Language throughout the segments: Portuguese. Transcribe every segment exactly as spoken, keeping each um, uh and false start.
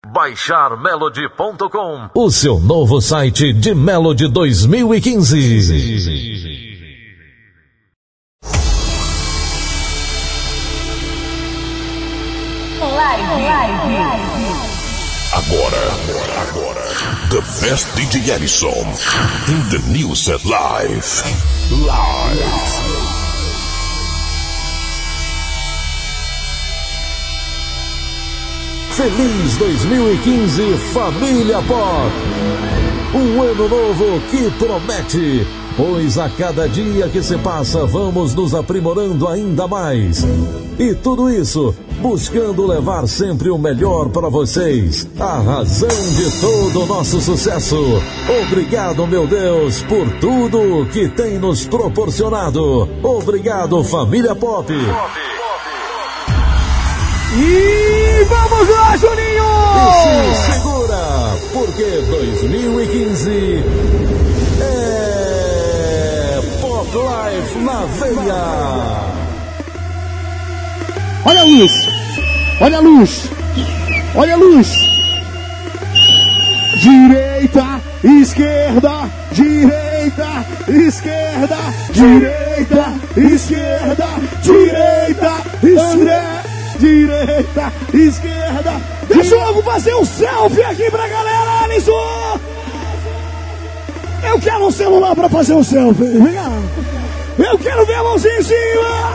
baixar melody ponto com, o seu novo site de Melody dois mil e quinze. Live, live. Agora, agora, agora. The best D J Ellison in the new set live. Live. Feliz dois mil e quinze, Família Pop! Um ano novo que promete, pois a cada dia que se passa vamos nos aprimorando ainda mais. E tudo isso buscando levar sempre o melhor para vocês, a razão de todo o nosso sucesso. Obrigado, meu Deus, por tudo que tem nos proporcionado. Obrigado, Família Pop! E vamos lá, Juninho! E se segura, porque dois mil e quinze é Pop Life na veia. Olha a luz, olha a luz, olha a luz. Direita, esquerda, direita, esquerda, direita, esquerda, direita, esquerda. Direita, esquerda. Deixa eu fazer um selfie aqui pra galera, Alisson. Eu quero um celular pra fazer um selfie. Vem cá. Eu quero ver a mãozinha em cima.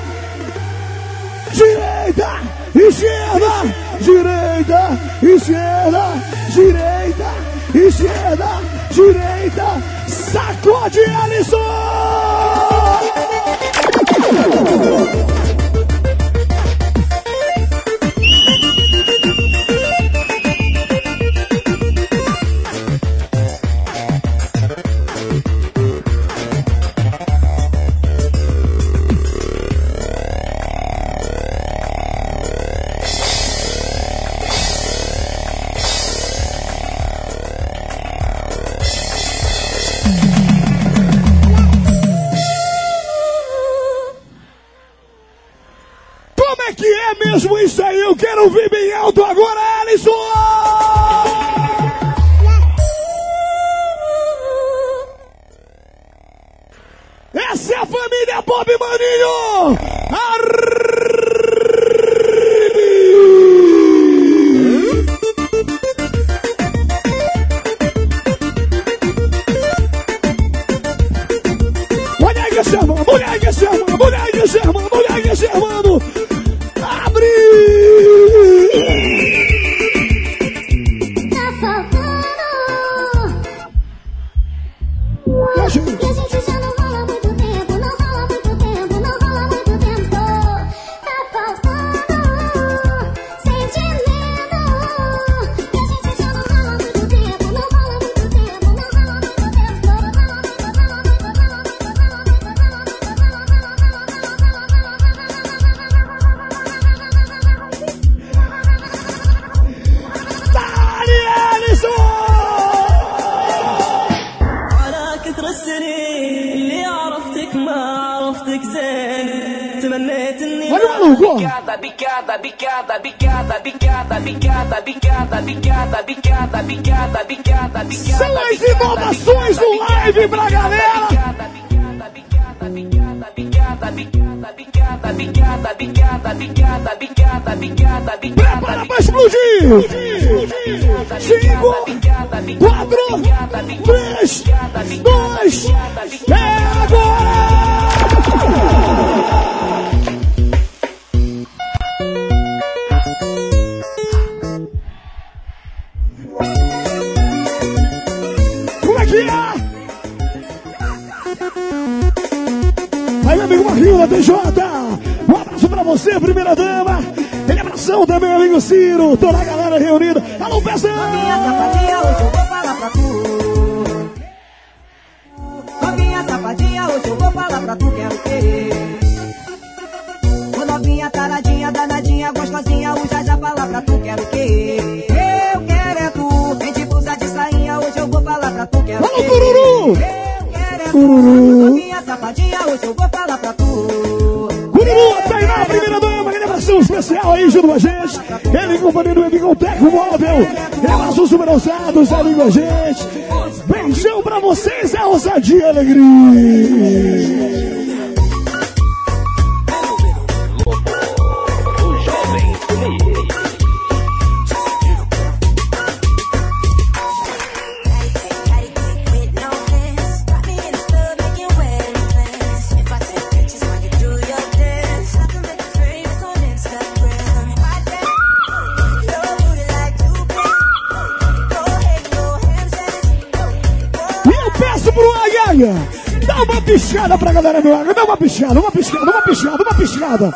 Direita, esquerda, direita, esquerda, direita, esquerda, direita. Sacode, Alisson. Mesmo isso aí, eu quero ouvir bem alto agora, Alisson! Essa é a Família Pop, maninho! Olha aí que se armando, olha aí que se armando, olha aí que se armando, olha aí que se armando! Abre! Tá faltando. E a gente já não rola muito tempo, não rola muito tempo, não rola muito tempo. Tá faltando sentimento. E a gente já não rola muito tempo, não rola muito tempo, não rola muito tempo, não rola muito, rola muito, rola muito, rola muito, rola Olha o maluco! Bicada, bicada, bicada, bicada, bicada, bicada, bicada, bicada, bicada, bicada, bicada, bicada. São as inovações do live pra galera! Bicada, bicada, bicada, bicada, bicada, bicada, bicada, bicada, bicada, bicada, bicada. Prepara pra explodir! Cinco, quatro, três, dois, é agora! Como é que é? Aí, meu amigo Marquinhos da T J, um abraço pra você, primeira dama. Ele abração também, amigo Ciro, toda a galera reunida. Alô, Pezão! Novinha safadinha, hoje eu vou falar pra tu. Novinha safadinha, hoje eu vou falar pra tu, quero o quê? Ô novinha taradinha, danadinha, gostosinha, hoje já já falar pra tu, quero o quê? Eu quero é tu, vem de blusa de sainha, hoje eu vou falar pra tu, quero o quê? Alô, Cururu! Eu quero é tu, novinha safadinha, hoje eu vou falar pra tu. Cururu, Tainá, primeira dama, aquele abração um especial aí junto com a gente. Ele em companhia do Amigão Teco Móvel. Elas os super ousados ali com a gente. Beijão pra vocês, é ousadia e alegria. Dá uma piscada pra galera do Água, dá uma piscada, uma piscada, uma piscada, uma piscada.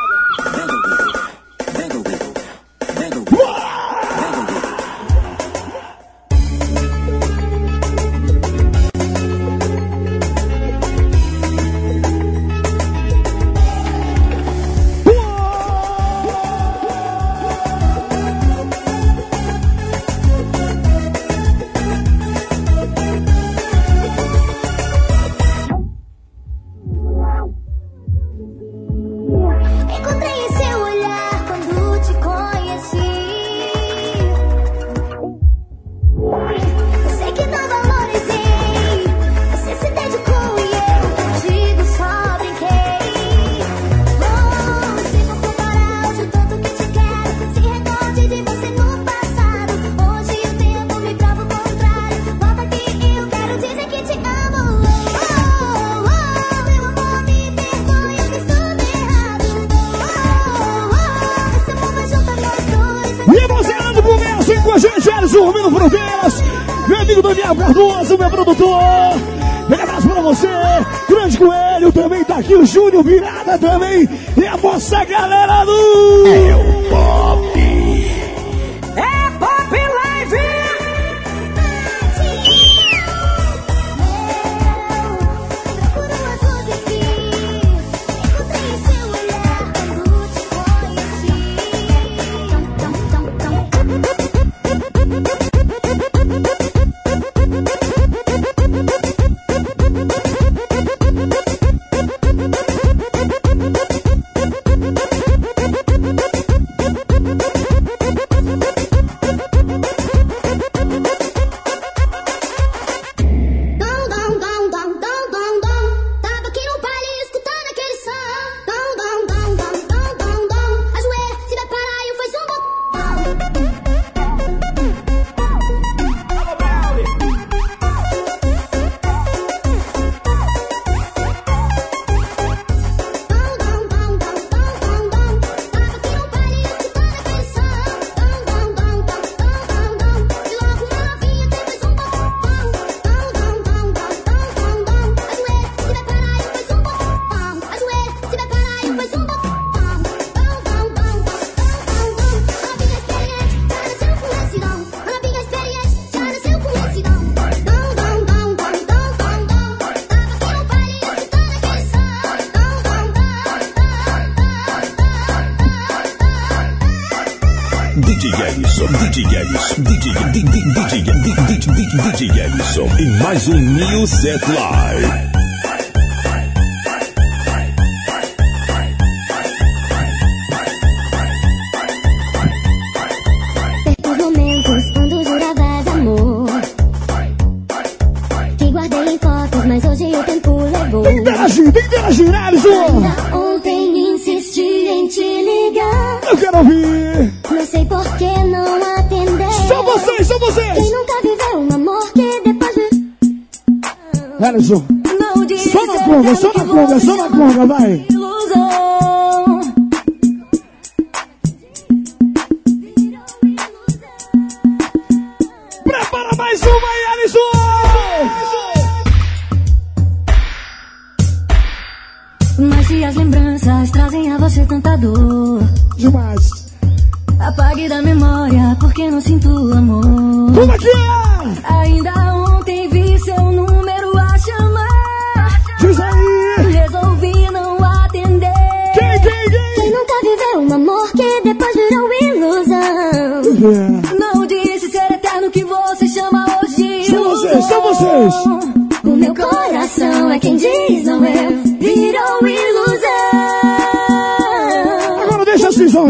Dormindo Fronteiras, meu amigo Daniel Cardoso, meu produtor. Um abraço pra você, Grande Coelho, também tá aqui o Júnior Virada também. E a nossa galera do... É o Pop. É Pop Live! D J Ellison, D J Ellison, D J D J Ellison em mais um New Set Live. Certos momentos quando juravas amor, que guardei em fotos, mas hoje o tempo levou. Tem que interagir, tem que interagir, Ellison. Ainda ontem insisti em te ligar. Eu quero ouvir. Não sei por que não atender. São vocês, são vocês. Quem nunca viveu um amor que depois de... Ellison, só na conga, só na conga, só na conga, vai. Ilusão. Prepara mais uma aí, Ellison. Mas se as lembranças trazem a você tanta dor, Demais. apague da memória, porque não sinto amor. Como é que é? Ainda ontem vi seu número a chamar. Diz aí. Resolvi não atender. Quem, quem, quem? Quem nunca viveu um amor que depois virou ilusão. Yeah. Não disse ser eterno que você chama hoje de São vocês, são vocês. O meu coração é quem diz não eu. Virou ilusão. Agora deixa assim, só.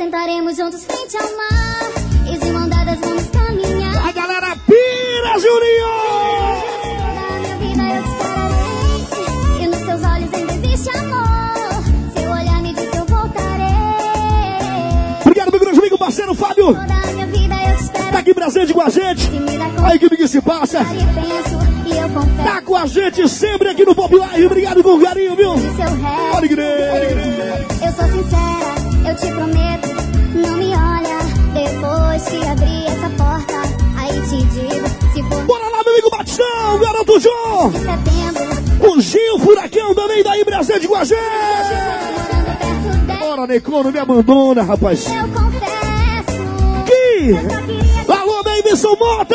sentaremos juntos frente ao mar. E de mão dadas vamos caminhar. A galera pira, Juninho! Na minha vida eu te esperarei. E nos teus olhos ainda existe amor. Seu olhar me diz que eu voltarei. Obrigado, meu grande amigo, parceiro Fábio. Toda a minha vida eu te espero. Tá aqui presente com a gente. A equipe que se passa. E penso, e eu confesso. Tá com a gente sempre aqui no Pop Live. Obrigado com carinho, viu? De seu resto. Pode crer. Eu sou sincera, eu te prometo. Não me olha, depois te abrir essa porta. Aí te digo, se for Bora lá, meu amigo Batistão, garoto João. de setembro, O Gil Furacão também daí presente com a gente. morando perto dela, Bora, Necon, não me abandona, rapaz. eu confesso. Que? Eu só queria Alô, Davidson Mota!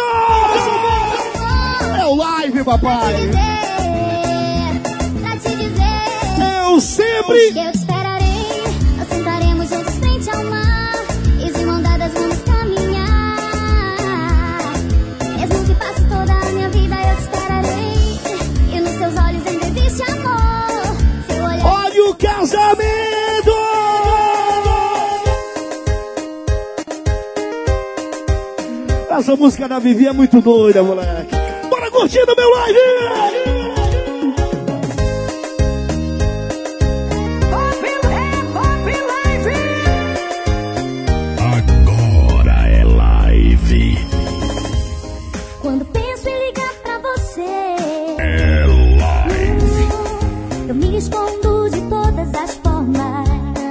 É o live, papai. dizer, pra te dizer. Eu sempre... Eu te esperarei, nós sentaremos juntos frente ao mar. E de mão dadas vamos caminhar. Mesmo que passe toda a minha vida, eu te esperarei. E nos teus olhos ainda existe amor. Seu olhar Olha o casamento! Essa música da Vivi é muito doida, moleque. Bora curtindo meu live! Agora é live. Quando penso em ligar pra você, É live. eu me respondo de todas as formas.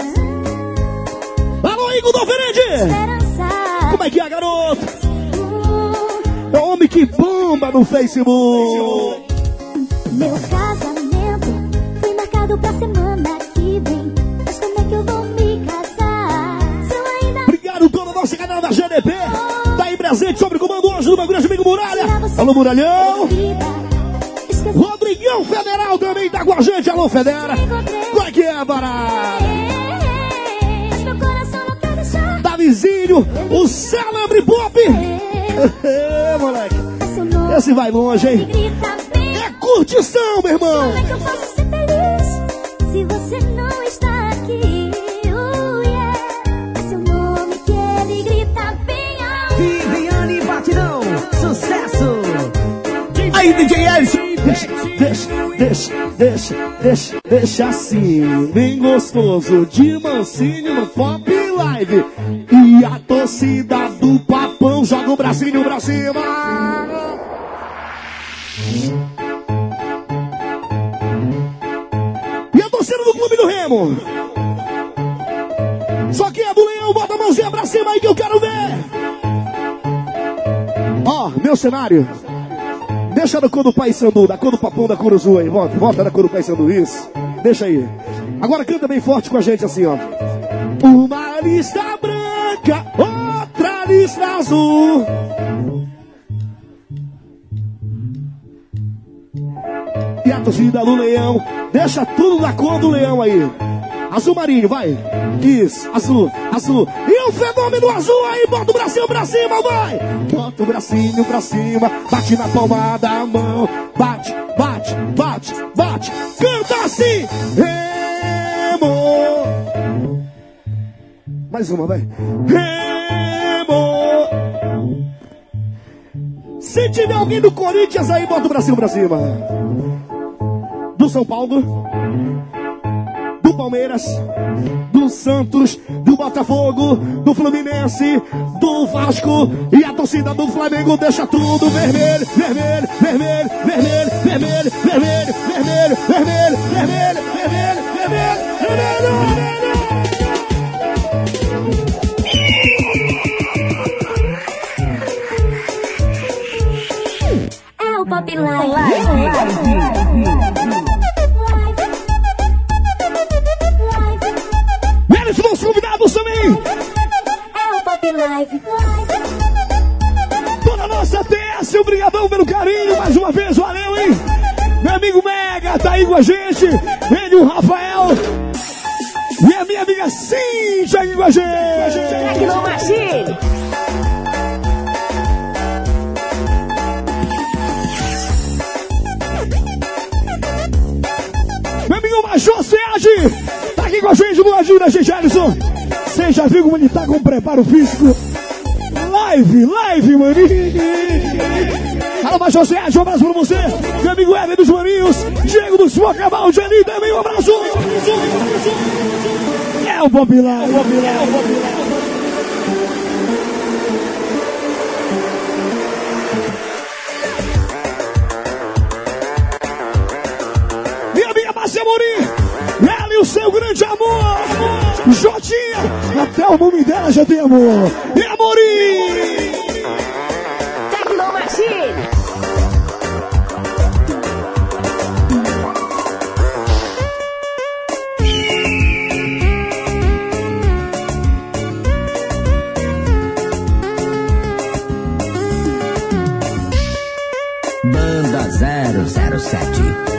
Alô, Igor do Alferende! Esperança. Como é que é, garoto? É o homem que bomba no Facebook. Meu casamento foi marcado pra semana que vem. Mas como é que eu vou me casar? Se eu ainda Obrigado toda a nossa galera da G D P. Tá aí presente sobre o comando hoje do meu grande amigo Muralha. Alô, Muralhão. vida esqueci. Rodrigão Federal também tá com a gente. Alô, Federa. Como é que é, Bará? Mas meu coração não quer deixar. Davizinho, o célebre pop. É, moleque. Seu nome Esse vai longe, hein? grita bem. É curtição, meu irmão. Como é que eu posso ser feliz se você não está aqui? Oh, yeah. É seu nome que ele grita bem alto. Viviane Batidão, sucesso! Aí, D J Ellison. Deixa, deixa, deixa, deixa, deixa, deixa assim, bem gostoso, de mansinho no Pop Live. E a torcida do Papão joga o bracinho pra cima. E a torcida do Clube do Remo. Só que é do Leão, bota a mãozinha pra cima aí que eu quero ver. Ó, meu cenário. Deixa da cor do Paysandu, da cor do Papão, da cor azul aí. Volta, volta da cor do Paysandu, isso. Deixa aí. Agora canta bem forte com a gente assim, ó. Uma lista branca, outra lista azul. E a torcida do Leão, deixa tudo da cor do Leão aí. Azul marinho, vai. Isso, azul, azul. E o fenômeno azul aí, bota o bracinho pra cima, vai. Bota o bracinho pra cima, bate na palma da mão. Bate, bate, bate, bate. Canta assim. Remo. Mais uma, vai. Remo. Se tiver alguém do Corinthians aí, bota o bracinho pra cima. Do São Paulo. Do Palmeiras, do Santos, do Botafogo, do Fluminense, do Vasco e a torcida do Flamengo deixa tudo vermelho, vermelho, vermelho, vermelho, vermelho, vermelho, vermelho, vermelho, vermelho, vermelho, vermelho, vermelho. É o Pop Live. Eles vão convidados também. É o Pop Live. Toda a nossa T S, obrigadão pelo carinho. Mais uma vez, valeu, hein? Meu amigo Mega tá aí com a gente. Ele, o Rafael. E a minha amiga Cíntia aqui com a gente. Tecno Machine. Meu amigo Major Sérgio tá aqui com a gente do ladinho da gente, Ellison. Você já viu como ele tá com preparo físico? Live, live, maninho. Alô, Major Sérgio, um abraço pra você. Meu amigo Éder dos Maninhos, Diego dos Focaval, Gelinho também, um abraço. É o Bob lá, é o Bob lá, é o Bob lá. Minha amiga Márcia Amorim, ela e o seu grande amor, Jotinha, até o nome dela já tem amor. E Amorim! Tecno Machine. Banda zero zero sete.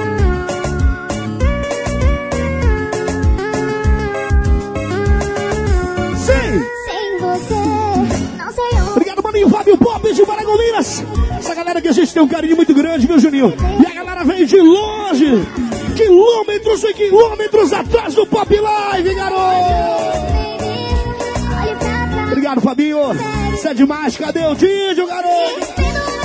Sem você, não sei onde. Obrigado, maninho Fábio Pop de Paragominas. Essa galera que a gente tem um carinho muito grande, viu, Juninho? E a galera veio de longe, quilômetros e quilômetros atrás do Pop Live, garoto. Obrigado, Fabinho. Você é demais. Cadê o Didio, garoto?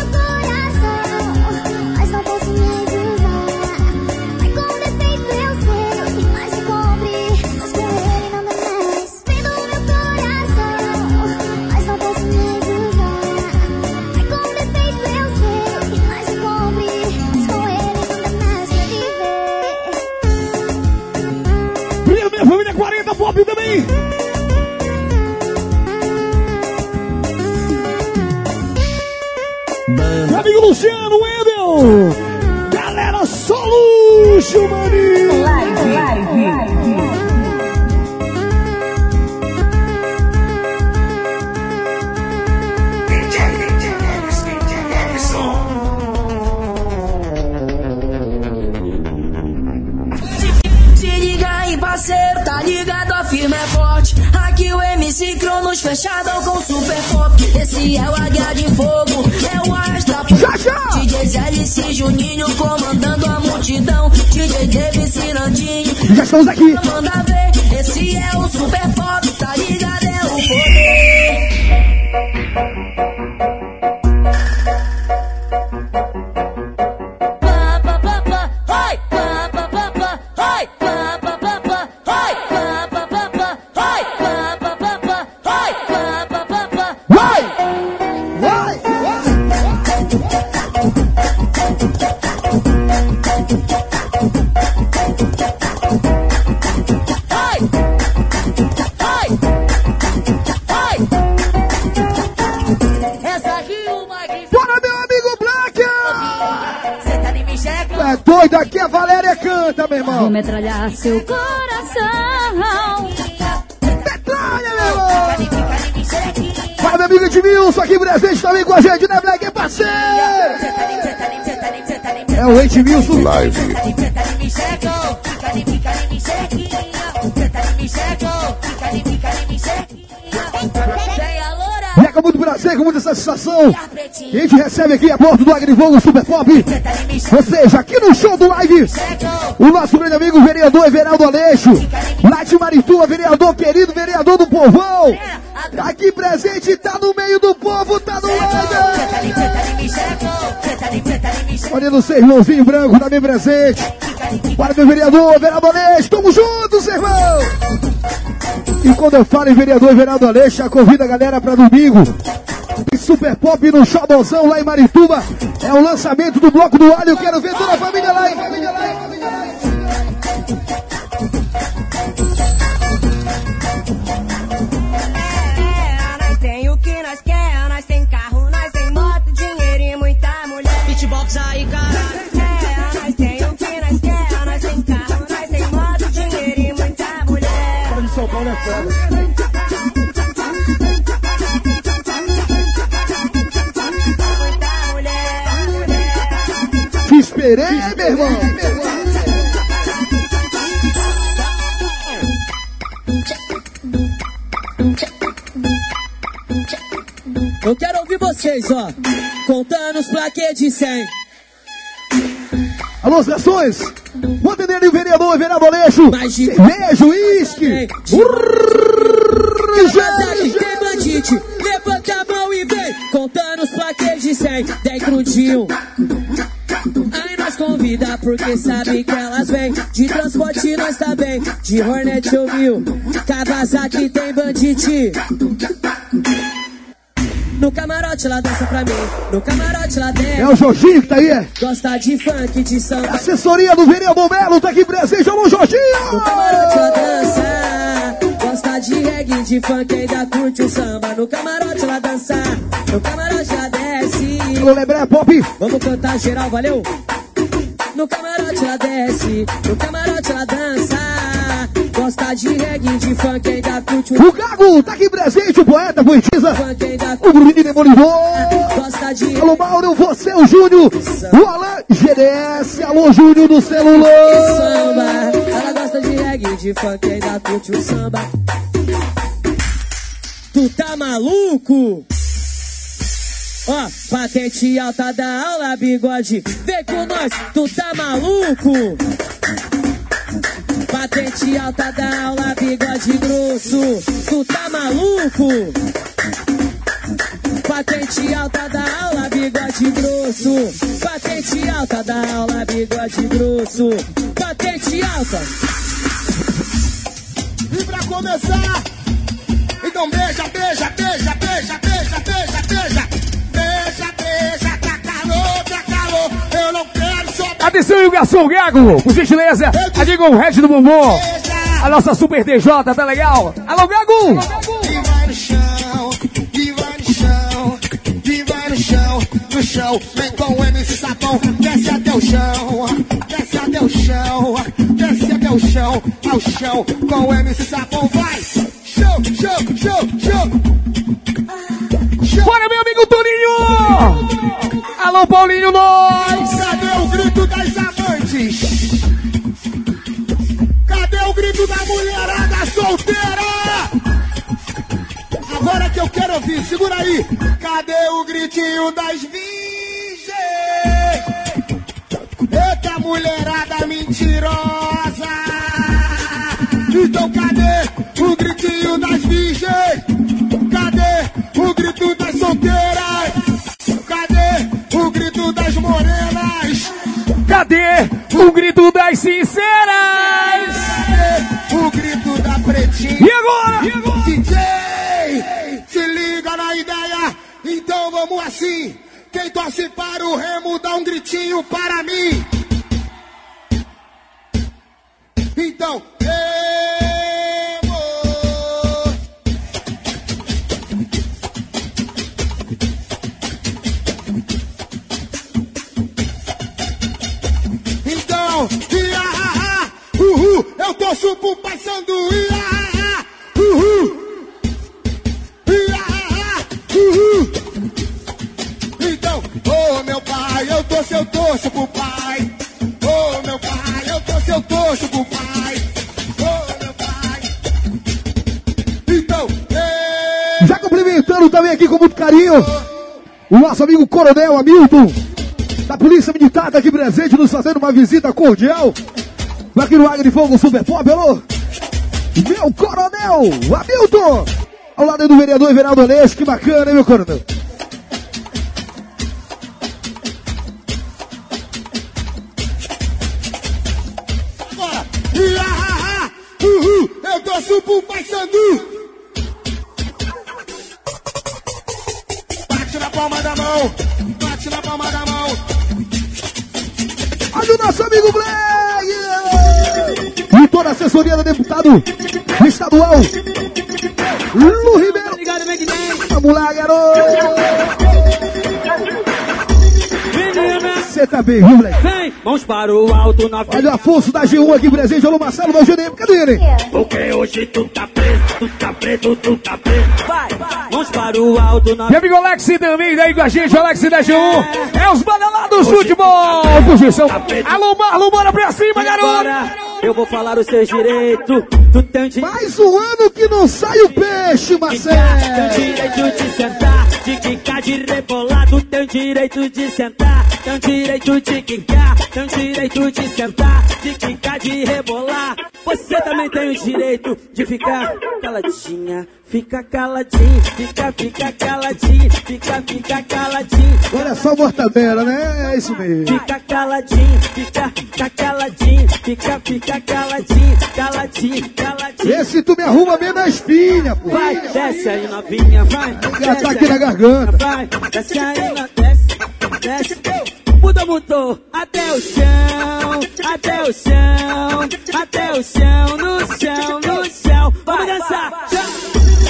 Mas não posso me julgar. Mas com defeito eu sei. Mas me cobre, mas com ele não dá mais. Vem do meu coração, mas não posso me julgar. Mas com defeito eu sei. Mas me cobre, mas com ele não dá mais pra viver. Obrigado, minha família quarenta Pop também. Meu amigo Luciano, Wendel. Galera, só luxo, maninho. Live, live, live. Se liga aí, parceiro, tá ligado? A firma é forte. Aqui o M C Cronos fechado com super pop. Esse é o Águia de Fogo, é o Astra. Já, já. D J L C Juninho comandando a multidão. D J David Cirandinho, Já estamos aqui. manda ver. Esse é o super pop, tá ligado? É o poder. Doido aqui, a Valéria canta, meu irmão. Vou metralhar seu coração. Metralha, meu irmão. Fala, meu amigo Edmilson, aqui presente também com a gente, né, Black, parceiro? É o Edmilson. Live. E é com muito prazer, com muita satisfação, que a gente recebe aqui a bordo do Agrivogo Super Pop. Ou seja, aqui no show do live, o nosso grande amigo vereador Everaldo Aleixo, lá de Marituba, vereador querido, vereador do povão. Aqui presente, tá no meio do povo, tá no live. Olha no seu irmãozinho branco, também presente. Para meu vereador Everaldo Aleixo, tamo juntos, irmão. E quando eu falo em vereador Everaldo Aleixo, já convido a galera pra domingo. Tem Super Pop no Xodozão lá em Marituba. É o lançamento do Bloco do Alho. Eu quero ver toda a família lá, hein? Família lá, hein? Família lá, hein? É, nós tem o que nós quer, nós tem carro, nós tem moto, dinheiro e muita mulher. Beatbox aí, cara. É, nós tem o que nós quer, nós tem carro, nós tem moto, dinheiro e muita mulher. Fala de São Paulo é foda. Te esperei, meu irmão. Eu quero ouvir vocês, ó, contando os plaquês de cem. Alô, sessões. Manda nele o vereador, vereador Aleixo. Mais de- Cerveja, uísque. De- rapidinho. Aí nós convida porque sabe que elas vêm. De transporte nós tá bem, de Hornet ou Mil. Kawasaki tem bandite. No camarote lá dança pra mim, no camarote lá dentro. É o Jorginho que tá aí, é? Gosta de funk, de samba. Assessoria do vereador Melo tá aqui presente, alô Jorginho! No camarote lá dança, gosta de reggae, de funk, ainda curte o samba. No camarote lá dança, no camarote lá desce. Alô Lebré Pop! Vamos cantar geral, valeu? No camarote lá desce, no camarote lá dança. Gosta de reggae, de funk, ainda curte o... O Gago tá aqui presente, o poeta, poetisa, o Bruninho Demolidor. Gosta de... Alô Mauro, você, o Júnior, o Alan G D S, alô Júnior do celular. E samba, ela gosta de reggae, de funk, ainda curte o samba. Tu tá maluco? Ó, patente alta da aula, bigode. Vem com nós, tu tá maluco? Patente alta da aula, bigode grosso. Tu tá maluco? Patente alta da aula, bigode grosso. Patente alta da aula, bigode grosso. Patente alta. E pra começar, então beija, beija, beija, beija, beija, beija, beija. Beija, beija, tá calor, tá calor. Eu não quero só... Atenção, o garçom Gago, por gentileza, aqui com o Red do Bombom. A nossa Super D J, tá legal? Alô, Gago! E vai no chão, e vai no chão, e vai no chão, no chão. Vem com o M C Sapão, desce até o chão, desce até o chão, desce até o chão, ao chão. Com o M C Sapão, vai! Show, show, show, show! Bora, meu amigo Toninho! Alô, Paulinho, nós! Cadê o grito das amantes? Cadê o grito da mulherada solteira? Agora que eu quero ouvir, segura aí. Cadê o gritinho das virgens? Eita, mulherada mentirosa! Então cadê o gritinho das virgens? Cadê o grito das solteiras? Cadê o grito das morenas? Cadê o grito das sinceras? Cadê o grito da pretinha? E agora? E agora? D J, se liga na ideia. Então vamos assim. Quem torce para o Remo dá um gritinho para mim. Então, Remo. Então, ia, ha, ha, uhul, eu torço pro Paysandu, ia, ha, ha, uhul, ia, ha, ha, uhul. Então, ô meu pai, eu torço, eu torço pro pai. Ô meu pai, eu torço, eu torço pro pai. Ô meu pai. Então, ei. Já cumprimentando também aqui com muito carinho o nosso amigo Coronel Hamilton, da Polícia Militar, tá aqui presente, nos fazendo uma visita cordial. Aqui no Águia de Fogo Super Pop, alô? Meu Coronel Hamilton! Ao lado do vereador Everaldo Aleixo, que bacana, hein, meu Coronel? Agora, ia, ha, ha, uhul, eu torço pro Paysandu. Bate na palma da mão, bate na palma da mão. Olha o nosso amigo Black! E toda a assessoria do deputado estadual Lu Ribeiro. Vamos lá, garoto! Você tá bem, viu, moleque? Vem, mãos para o alto na frente. Olha o Afonso da G um aqui presente, alô Marcelo, meu G D M, cadê ele? Porque hoje tu tá preso, tu tá preso, tu tá preso. Vai, vai. Mãos para o alto na frente. Meu amigo Alex também daí com a gente, o Alex da G um. É os badalados do futebol, posição. Alô Marlon, bora pra cima, garoto! eu vou falar os seus direitos. Tu tem direito. Mais um ano que não sai o peixe, Marcelo. Tem direito de sentar, de quicar, de rebolar. Tu tem direito de sentar, tem direito de quicar, tem direito de sentar, de quicar, de rebolar. Você também tem o direito de ficar caladinha. Fica caladinho, fica, fica caladinho, fica, fica caladinho. Olha só, mortadela, né? É isso mesmo. Fica caladinho, fica, fica caladinho, fica, fica caladinho, caladinho, caladinho. Vê se tu me arruma bem na espinha, pô. Vai, desce aí novinha, vai. Já tá aqui na garganta. Vai, desce aí, na, desce, desce. Mudou, mudou, até o chão, até o chão, até o chão, no chão, no chão. Vamos dançar, chão.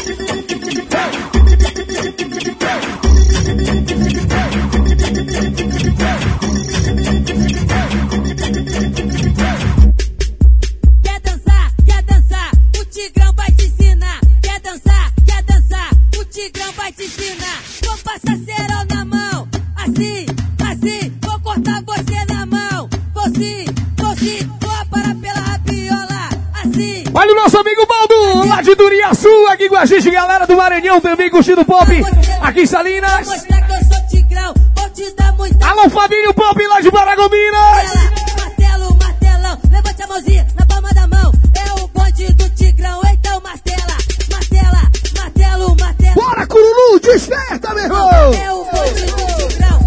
Quer dançar, quer dançar, o Tigrão vai te ensinar. Quer dançar, quer dançar, o Tigrão vai te ensinar. Vou passar cerol na mão, assim, assim, vou cortar você na mão. Vou sim, vou sim, vou parar pela rabiola, assim. Olha o nosso amigo Baldo, lá de Duriaçu, aqui com a gente, galera do Maranhão também curtindo pop, aqui em Salinas. Vou mostrar que eu sou Tigrão, vou te dar muita. Alô, Fabinho Pop, lá de Paragominas. Martelo, martelão, levante a mãozinha na palma da mão. É o bonde do Tigrão, então martela, martela, martelo, martelo. Bora, Cururu, desperta, meu irmão. É o bonde do Tigrão.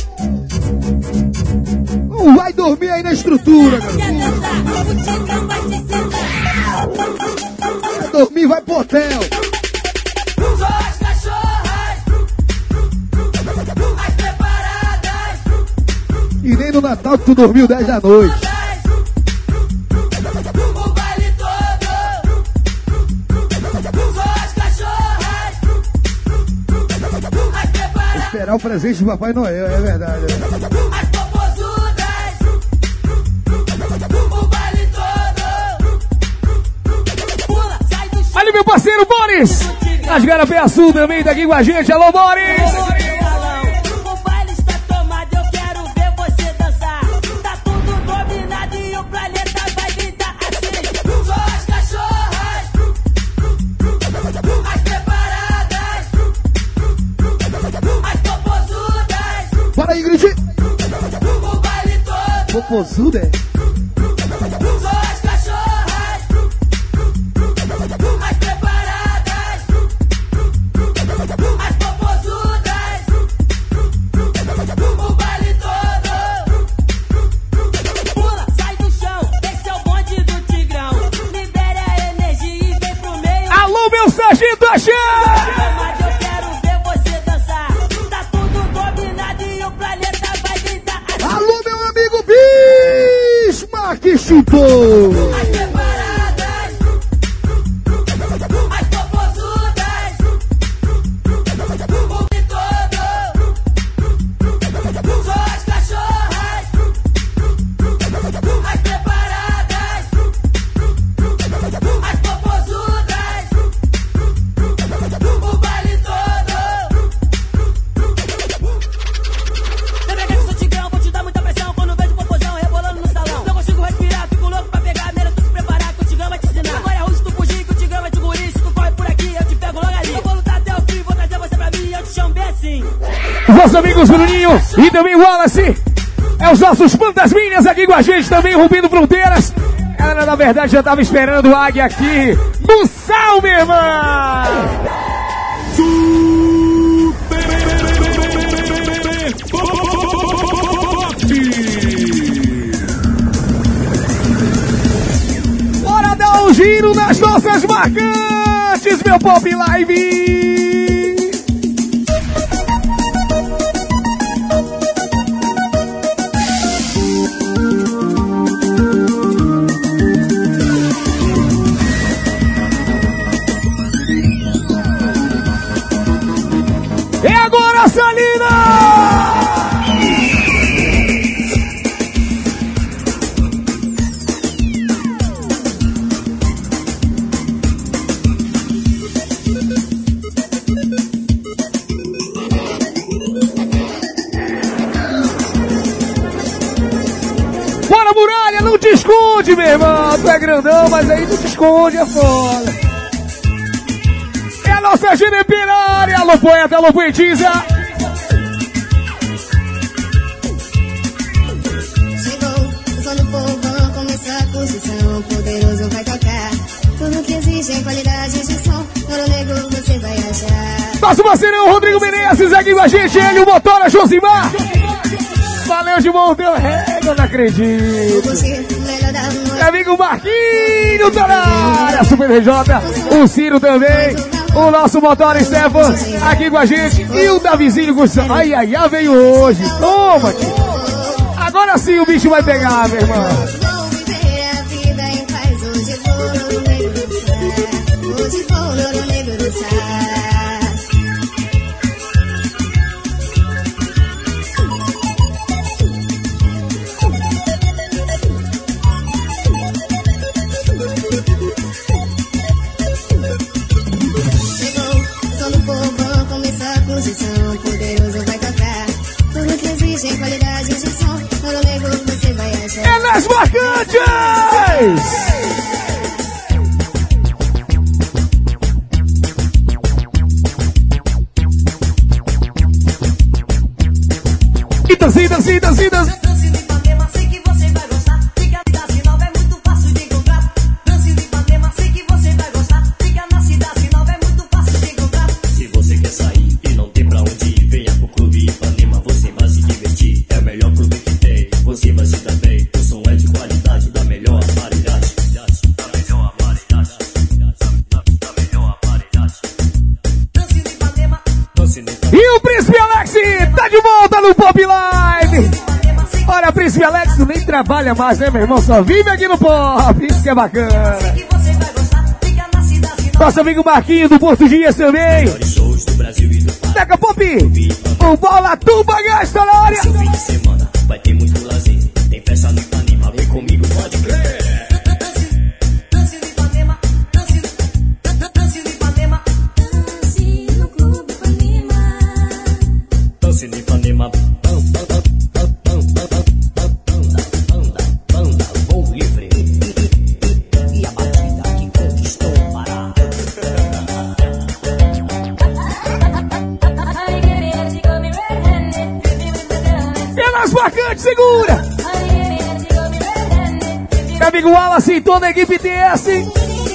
Não vai dormir aí na estrutura, meu Quer irmão. dançar, o Tigrão vai te ensinar. Vai dormir, vai pro hotel. Só as cachorras, as preparadas. E nem no Natal que tu dormiu dez da noite. O baile todo. Só as cachorras, as preparadas. Esperar o presente do Papai Noel, é verdade. É. As popozudas. O baile todo. Pula, sai do chão. Olha o meu parceiro Boris, nas Garapé Azul também, tá aqui com a gente. Alô, Boris. O baile está tomado, eu quero ver você dançar. Tá tudo dominado e o planeta vai gritar assim. Só as cachorras, as preparadas, as popozudas. Bora, Ingrid. O baile todo. Popozuda, é? Só as cachorras, as preparadas, as popozudas. O baile todo. Pula, sai do chão, esse é o bonde do Tigrão. Libere a energia e vem pro meio. Alô, meu sargento Axé. Mas eu quero ver você dançar. Tá tudo dominado e o planeta vai gritar assim. Alô, meu amigo Bismarck chutou. As preparadas, as popozudas. O baile todo. Só as cachorras, as preparadas, as popozudas. O baile todo. Lembra que eu sou Tigrão, vou te dar muita pressão. Quando vejo popozão rebolando no salão, não consigo respirar, fico louco pra pegar. Melhor tu se preparar que o Tigrão vai te ensinar. Agora é ruim se tu fugir, que o Tigrão vai te engolir. Se tu corre por aqui, eu te pego logo ali. Eu vou lutar até o fim, vou trazer você pra mim e eu te chamo bem assim. Os nossos amigos Bruninho e também o Wallace. É os nossos fantasminhas aqui com a gente também, rompendo fronteiras. Galera, na verdade, já tava esperando o Águia aqui no sal, meu irmão. Bora dar um giro nas nossas marcantes, meu Pop Live. E agora, Salina! Bora, Muralha, não te esconde! esconde, meu irmão. Tu é grandão, mas aí tu te esconde, é foda. É a nossa Genepirária. Alô, poeta, alô, poetisa. Chegou o som do povão, começou a construção. Poderoso vai tocar. Tudo que exige em qualidade de som. Ouro Negro você vai achar. Nosso parceirão Rodrigo Menezes aqui com a gente. Ele, o Motora Josimar. Valeu, Gilmão, deu régua, eu não acredito. Meu amigo Marquinho, tá na área, Super R J, o Ciro também, o nosso motor Stefan, aqui com a gente, e o Davizinho Gustavo. Ai, ai, ai, veio hoje, toma, tio. Agora sim o bicho vai pegar, meu irmão. Vou viver a vida em paz, hoje vou no Negro do Sá. Hoje vou no Negro do Sá. Poderoso vai tocar. Tudo que existe em qualidade de som. Ouro Negro você vai achar. Elas marcantes! E dancinha, dancinha, dancinha, dancinha. No Pop Live! Olha, Príncipe Alex, tu nem trabalha mais, né, meu irmão? Só vive aqui no Pop, isso que é bacana. Nosso amigo Marquinho do Porto Dias também. Deca Pop, o Bola Tuba gasta na área. Seu fim de semana vai ter muito lazer. Tem festa no Ipanema, vem comigo, pode crer. Segura! Meu amigo Wallace e toda a equipe T S.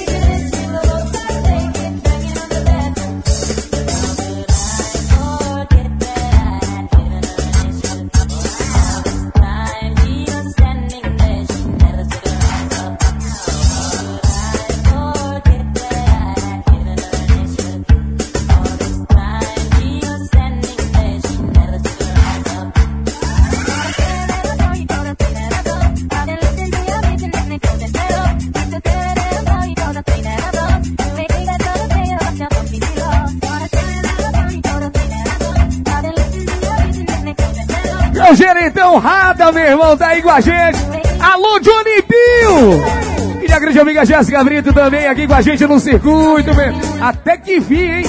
O gerentão Rada, meu irmão, tá aí com a gente. Alô, Johnny Bill! E a grande amiga Jéssica Brito também aqui com a gente no circuito, meu. Até que vi, hein?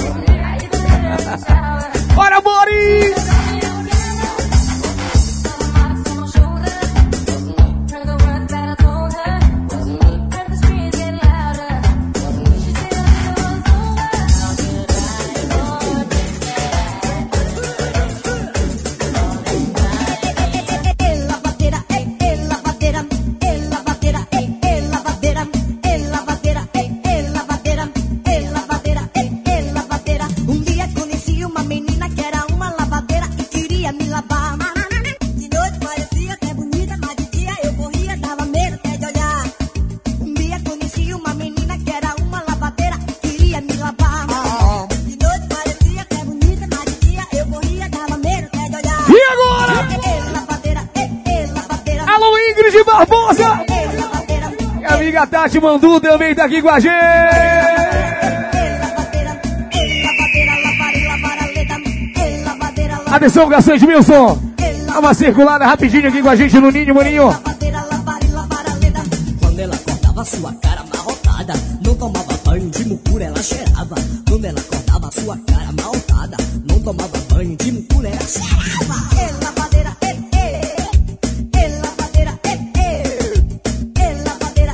Bora, Boris! A Tati Mandu também tá aqui com a gente. Atenção, Garçom Edmilson. Dá uma circulada rapidinho aqui com a gente no Ninho, maninho. Quando ela cortava sua cara amarrotada, não tomava banho de mucura, ela cheirava. Quando ela cortava sua cara amarrotada, não tomava banho de mucura, ela cheirava. Lavadeira, eh, eh. Lavadeira, eh, eh. Lavadeira,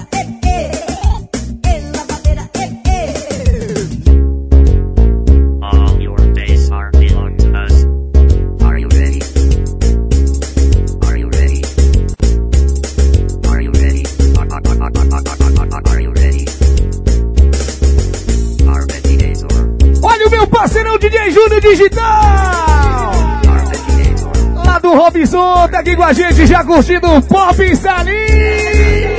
parceirão D J Júnior Digital. Lá do Robson, tá aqui com a gente, já curtindo o Pop Salim.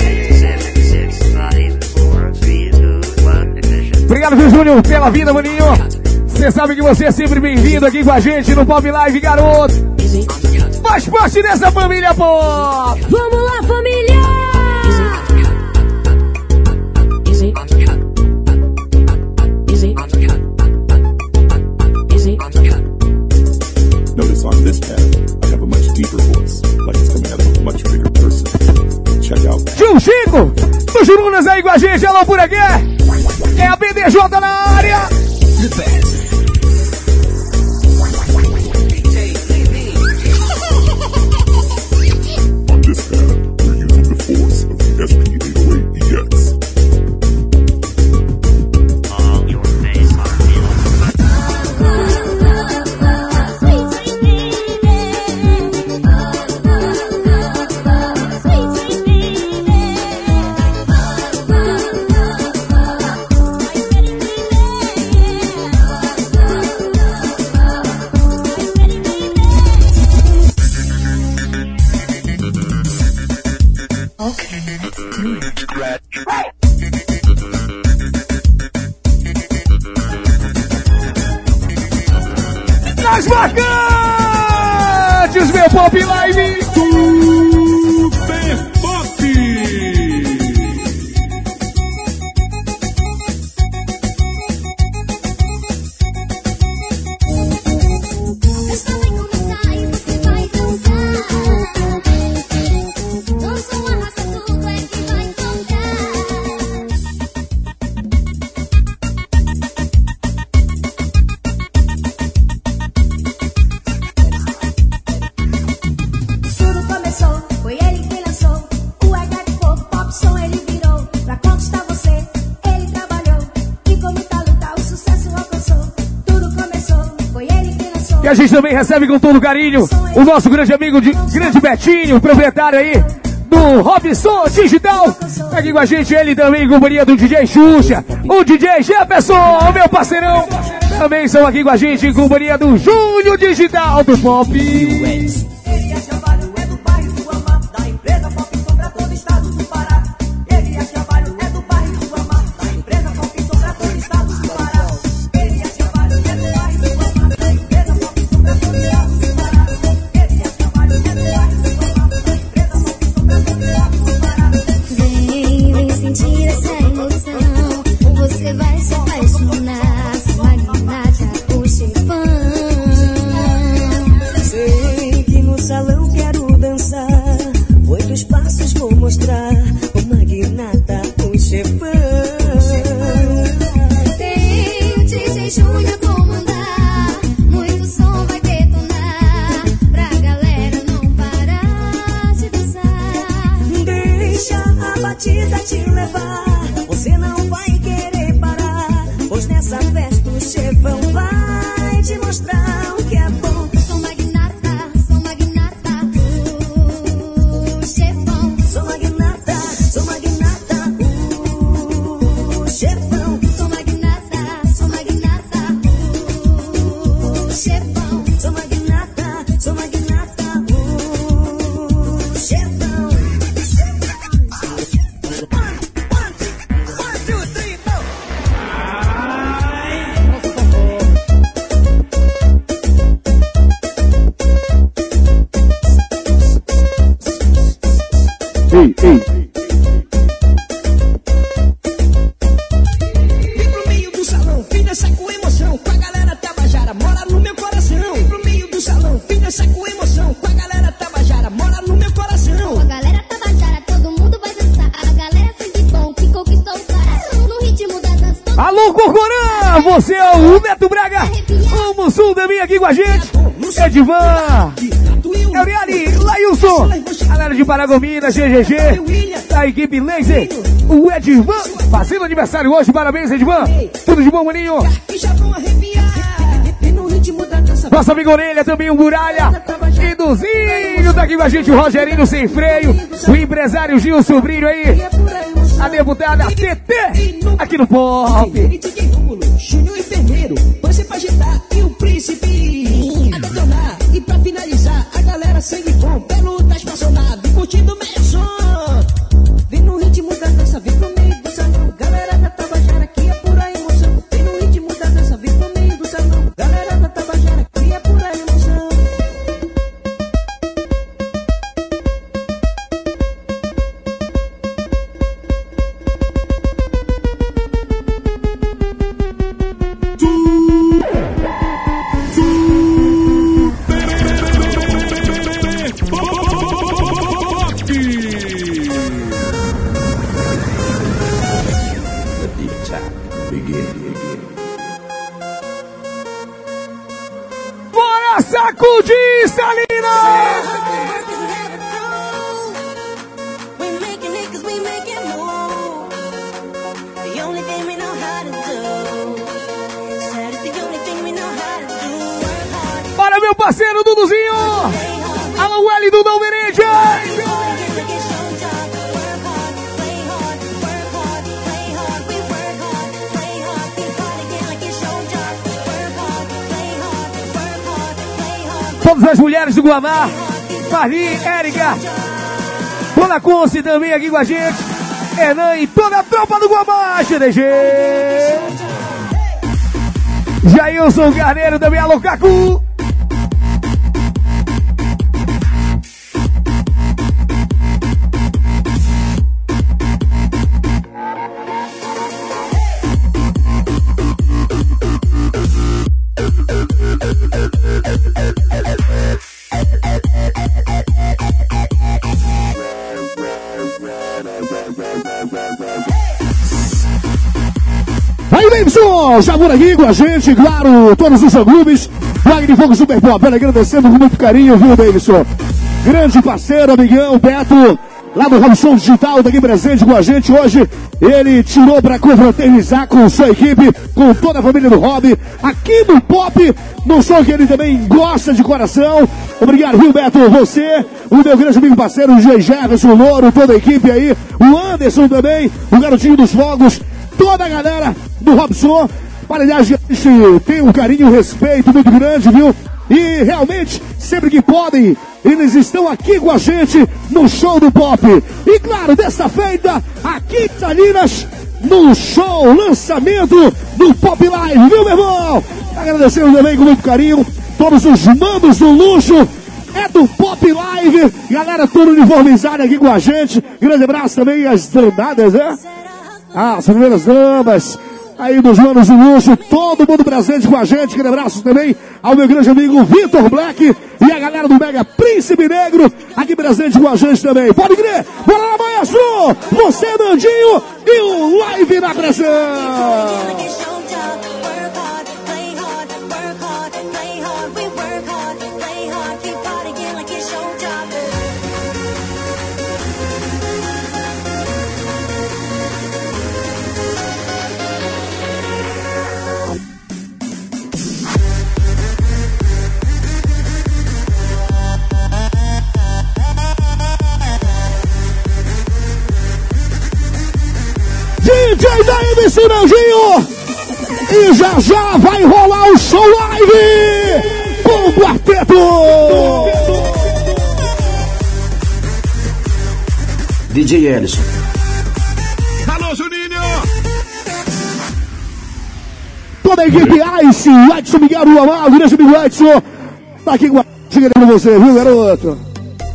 Obrigado, viu, Júnior, pela vida, maninho. Você sabe que você é sempre bem-vindo aqui com a gente no Pop Live, garoto. Faz parte dessa família, pô. Vamos lá, família. Notice on this pad, I have a much deeper voice, like it's coming out of a much bigger person. Check out that. Tio Chico, os Jurunas aí com a gente, alô por aqui. É a B D J na área. The best. On this pad, we're using the force of the S P eight oh eight E X. Nas marcantes, meu Pop Live. Super Pop. Esta vai começar e você vai dançar. Dança, arrasta tudo, é que vai encontrar. Tudo começou, foi ele quem lançou o H de Pop, Pop Som ele virou. Pra conquistar você, ele trabalhou. E com muita luta o sucesso alcançou. Tudo começou, foi ele quem lançou. E a gente também recebe com todo carinho o nosso grande amigo, de, grande Betinho, proprietário aí do Robson Digital. Tá aqui com a gente, ele também em companhia do D J Xuxa, o D J Jefferson, meu parceirão. Também estão aqui com a gente em companhia do Júnior Digital do Pop. Ele é trabalho, é do bairro do Amar, da empresa Pop Som pra todo o estado do Pará. Ele é trabalho, é do bairro do Amar, da empresa Pop Som pra todo o estado do Pará. Ele é trabalho, é do bairro do Amar, da empresa Pop Som pra todo o estado do Pará. Ele é trabalho, é do bairro do Amar, da empresa Pop Som pra todo o estado do Pará. Vem, vem sentir essa emoção. Você vai se apaixonar. Magnata, o chefão. Sei que no salão quero dançar. Oito passos vou mostrar. O magnata, o chefão. Tem o D J Júnior a comandar. Muito som vai detonar. Pra galera não parar de dançar. Deixa a batida te levar. Você não vai querer parar. Pois nessa festa o chefão vai te mostrar o que é bom. Sou magnata, sou magnata, o chefão. Sou magnata, sou magnata, o chefão. Sou magnata, sou magnata, o chefão. Sou magnata, sou magnata, o chefão. One, two, three, four. Ei, ei. Vem pro meio do salão, vem dançar com emoção. Com a galera Tabajara, mora no meu coração. Vem pro meio do salão, vem dançar com emoção. Com a galera Tabajara, mora no meu coração. Com a galera Tabajara, todo mundo vai dançar. A galera sempre bom que conquistou o Pará. No ritmo da dança. Alô, Corcorã! Você é o Neto Braga, o Mussum também aqui com a gente. Edivan, Euriali, Lailson, galera de Paragominas, G G G, da equipe Laser, o Edivan, fazendo aniversário hoje, parabéns, Edivan. Tudo de bom, maninho? E já vão arrepiar. E no ritmo da dança. Nossa amiga Orelha, também o Muralha. E Duzinho, tá aqui com a gente, o Rogerinho Sem Freio, o empresário Gil Sobrinho aí, a deputada T T, aqui no Pop. Júnior Enfermeiro, você faz pra sacudir, Salina! Bora, meu parceiro Duduzinho! Alô, L do Dalverente! Todas as mulheres do Guamá, Marli, Érica, Dona Conce também aqui com a gente, Hernan e toda a tropa do Guamá, G D G. Jailson Carneiro também, alô Cacu. Aí, Davidson, já por aqui com a gente, claro, todos os clubes, Wagner Fogo Super Pop, agradecendo com muito carinho, viu, Davidson? Grande parceiro, amigão, Beto, lá do Robson Digital, daqui presente com a gente hoje. Ele tirou para confraternizar com sua equipe, com toda a família do Rob, aqui no Pop, no show que ele também gosta de coração. Obrigado, viu, Beto? Você, o meu grande amigo parceiro, o G. Jefferson, o Louro, toda a equipe aí, o Anderson também, o Garotinho dos Fogos, toda a galera do Robson. Aliás, a gente tem um carinho e um respeito muito grande, viu? E realmente, sempre que podem, eles estão aqui com a gente no show do Pop. E claro, desta feita, aqui em Salinas, no show, lançamento do Pop Live, viu, meu irmão? Agradecendo também com muito carinho todos os mandos do luxo. É do Pop Live, galera toda uniformizada aqui com a gente. Grande abraço também às dandadas, né? Ah, as primeiras damas, aí dos manos do luxo, todo mundo presente com a gente. Grande abraço também ao meu grande amigo Vitor Black e a galera do Mega Príncipe Negro, aqui presente com a gente também. Pode crer, bora lá, maestro! Você, Nandinho, e o Live na pressão! D J da M C Nandinho, e já já vai rolar o show live com o quarteto. D J Ellison. Alô, Juninho! Toda a equipe Ice, Edson Miguel do Amado, grande amigo Edson, tá aqui com a gente pra você, viu, garoto?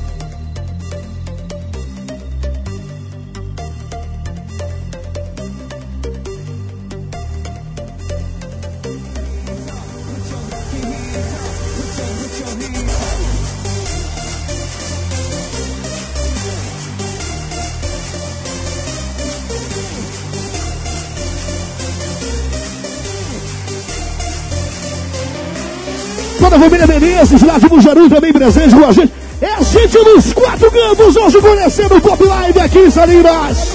Toda a família Menezes, lá de Bujaru, também presente com a gente. É a gente nos quatro cantos, hoje conhecendo o Pop Live aqui em Salinas.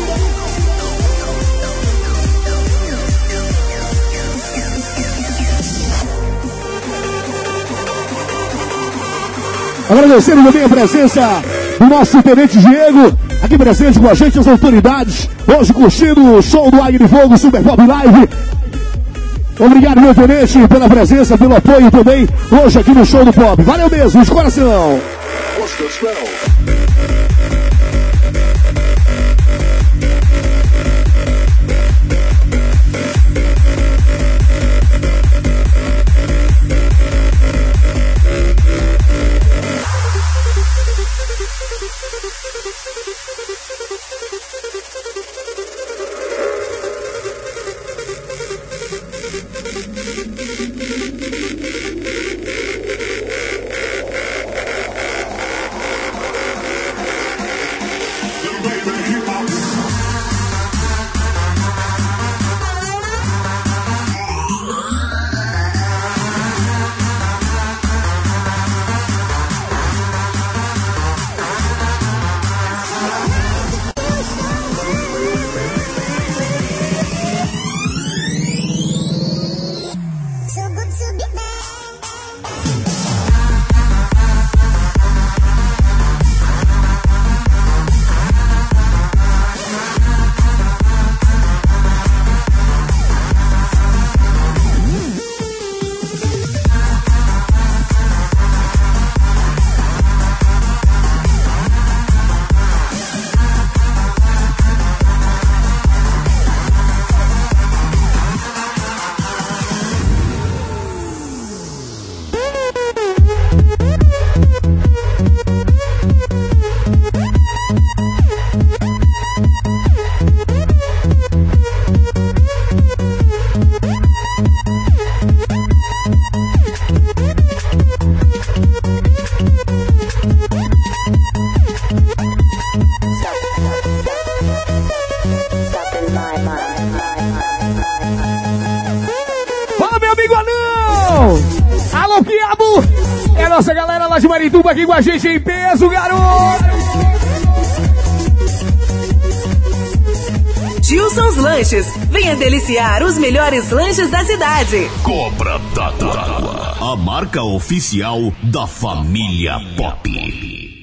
Agradecendo também a presença do nosso Tenente Diego, aqui presente com a gente, as autoridades, hoje curtindo o show do Águia de Fogo Super Pop Live. Obrigado, meu tenente, pela presença, pelo apoio também, hoje aqui no show do Pop. Valeu mesmo, de coração. Nossa galera lá de Marituba aqui com a gente em peso, garoto! Gilson's Lanches, venha deliciar os melhores lanches da cidade. Cobra d'Água, a marca oficial da família Pop.